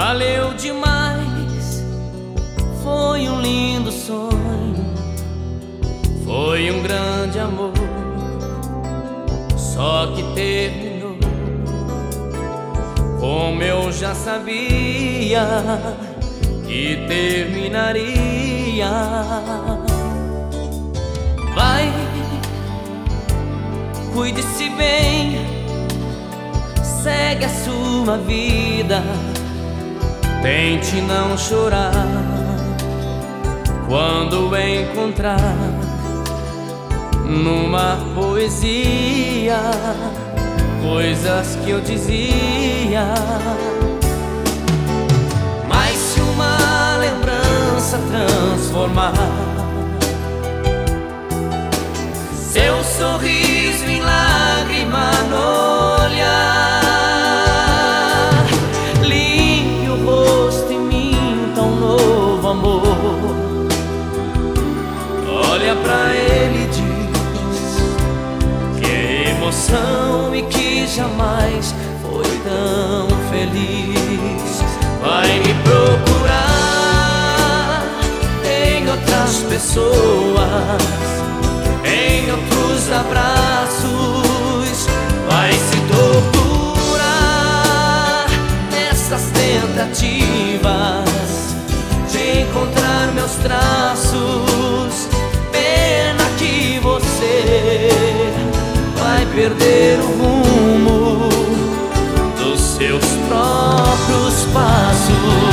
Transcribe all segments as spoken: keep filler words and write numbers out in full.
Valeu demais, foi um lindo sonho, foi um grande amor, só que terminou como eu já sabia que terminaria. Vai, cuide-se bem, segue a sua vida, tente não chorar quando encontrar numa poesia coisas que eu dizia. Mas se uma lembrança transformar seu sorriso em lágrima no olhar, limpe o rosto e minta um novo amor. Olha pra ele e diz que é emoção e que jamais foi tão feliz. Vai me procurar em outras pessoas, em outros abraços, vai se torturar nessas tentativas de encontrar meus traços. Pena que você vai perder o rumo dos seus próprios passos.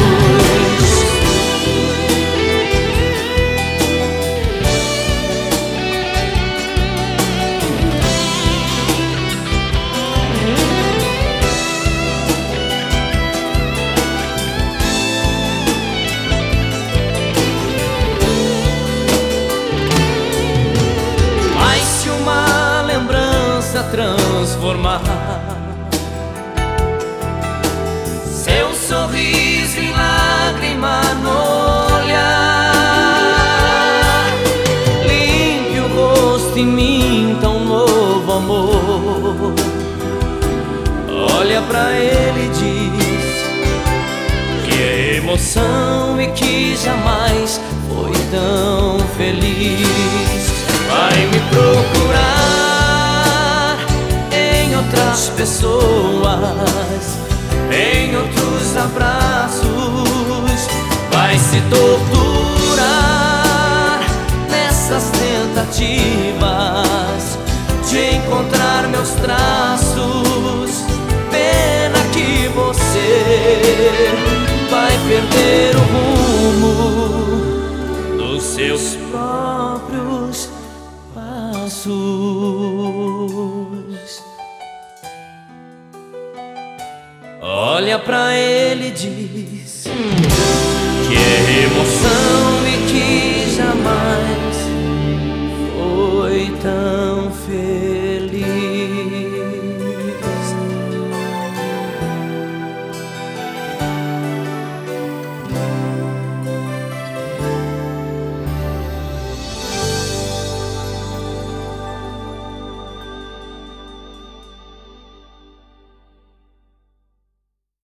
Transformar seu sorriso em lágrima no olhar, limpe o rosto e minta um novo amor. Olha pra ele e diz que é emoção e que jamais foi tão feliz. Vai me procurar outras pessoas, em outros abraços, vai se torturar nessas tentativas de encontrar meus traços. Pena que você vai perder o rumo dos seus próprios passos. Olha pra ele e diz que é emoção